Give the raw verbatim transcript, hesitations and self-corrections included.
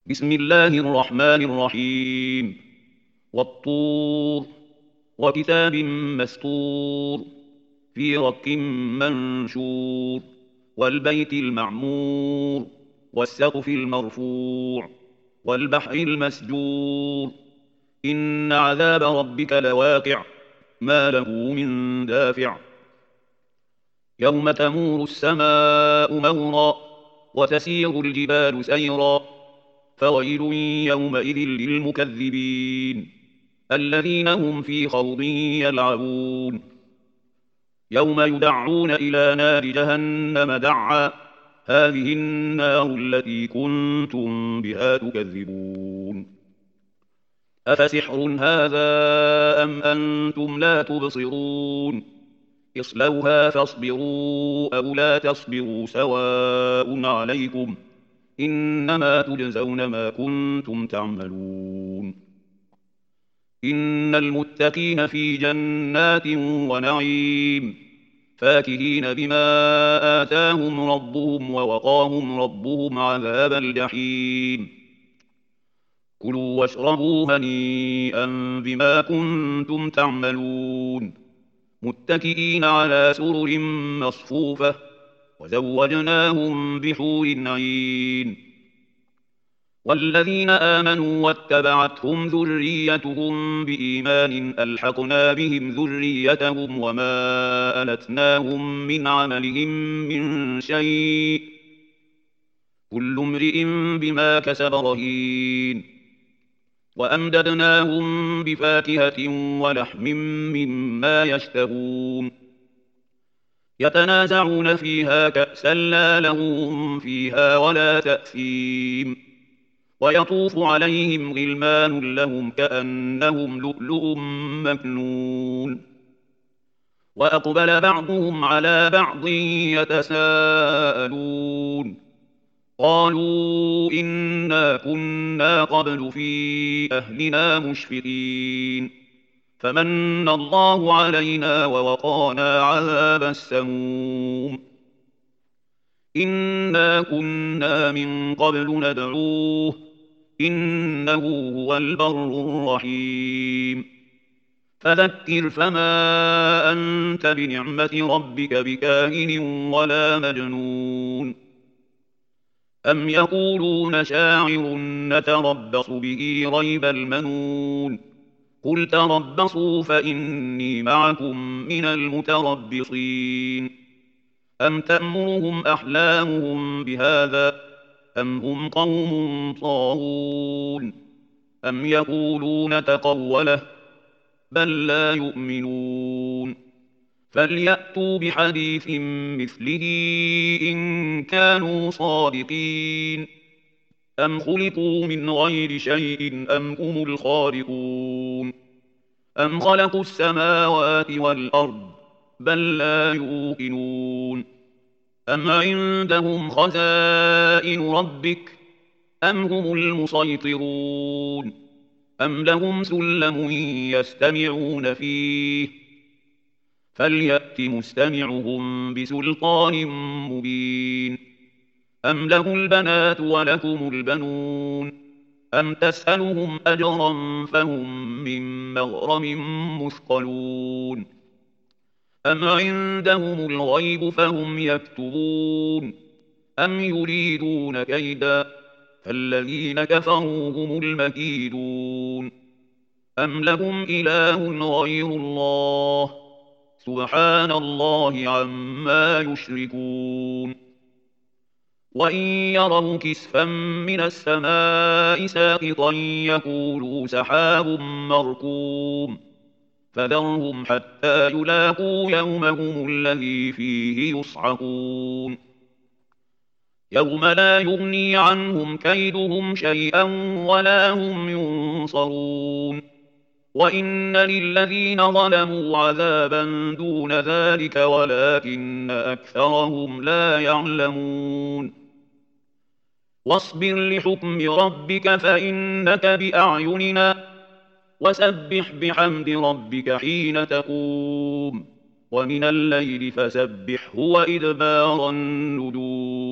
بسم الله الرحمن الرحيم والطور وكتاب مسطور في رك منشور والبيت المعمور والسقف المرفوع والبحر المسجور إن عذاب ربك لواقع ما له من دافع يوم تمور السماء مورا وتسير الجبال سيرا فويل يومئذ للمكذبين الذين هم في خوض يلعبون يوم يدعون إلى نار جهنم دعا هذه النار التي كنتم بها تكذبون أفسحر هذا أم أنتم لا تبصرون اصلوها فاصبروا أو لا تصبروا سواء عليكم إنما تجزون ما كنتم تعملون إن المتقين في جنات ونعيم فاكهين بما آتاهم ربهم ووقاهم ربهم عذاب الجحيم كلوا واشربوا هنيئا بما كنتم تعملون متكئين على سرر مصفوفة وزوجناهم بحور عين والذين آمنوا واتبعتهم ذريتهم بإيمان ألحقنا بهم ذريتهم وما ألتناهم من عملهم من شيء كل امرئ بما كسب رهين وأمددناهم بفاكهة ولحم مما يشتهون يتنازعون فيها كأسا لا لهم فيها ولا تأثيم ويطوف عليهم غلمان لهم كأنهم لؤلؤ مكنون وأقبل بعضهم على بعض يتساءلون قالوا إنا كنا قبل في أهلنا مشفقين فمن الله علينا ووقانا عذاب السموم إنا كنا من قبل ندعوه إنه هو البر الرحيم فذكر فما أنت بنعمة ربك بكاهن ولا مجنون أم يقولون شاعر نتربص به ريب المنون قل تربصوا فإني معكم من المتربصين أم تأمرهم أحلامهم بهذا أم هم قوم طاغون أم يقولون تقوله بل لا يؤمنون فليأتوا بحديث مثله إن كانوا صادقين أم خلقوا من غير شيء أم هم الخالقون أم خلقوا السماوات والأرض بل لا يوقنون أم عندهم خزائن ربك أم هم المسيطرون أم لهم سلم يستمعون فيه فليأت مستمعهم بسلطان مبين أم له البنات ولكم البنون أم تسألهم أجرا فهم من مغرم مثقلون أم عندهم الغيب فهم يكتبون أم يريدون كيدا فالذين كفروا هم المكيدون أم لهم إله غير الله سبحان الله عما يشركون وإن يروا كسفا من السماء ساقطا يقولوا سحاب مركوم فذرهم حتى يلاقوا يومهم الذي فيه يصعقون يوم لا يغني عنهم كيدهم شيئا ولا هم ينصرون وإن للذين ظلموا عذابا دون ذلك ولكن أكثرهم لا يعلمون واصبر لحكم ربك فإنك بأعيننا وسبح بحمد ربك حين تقوم ومن الليل فسبحه وإدبار النجوم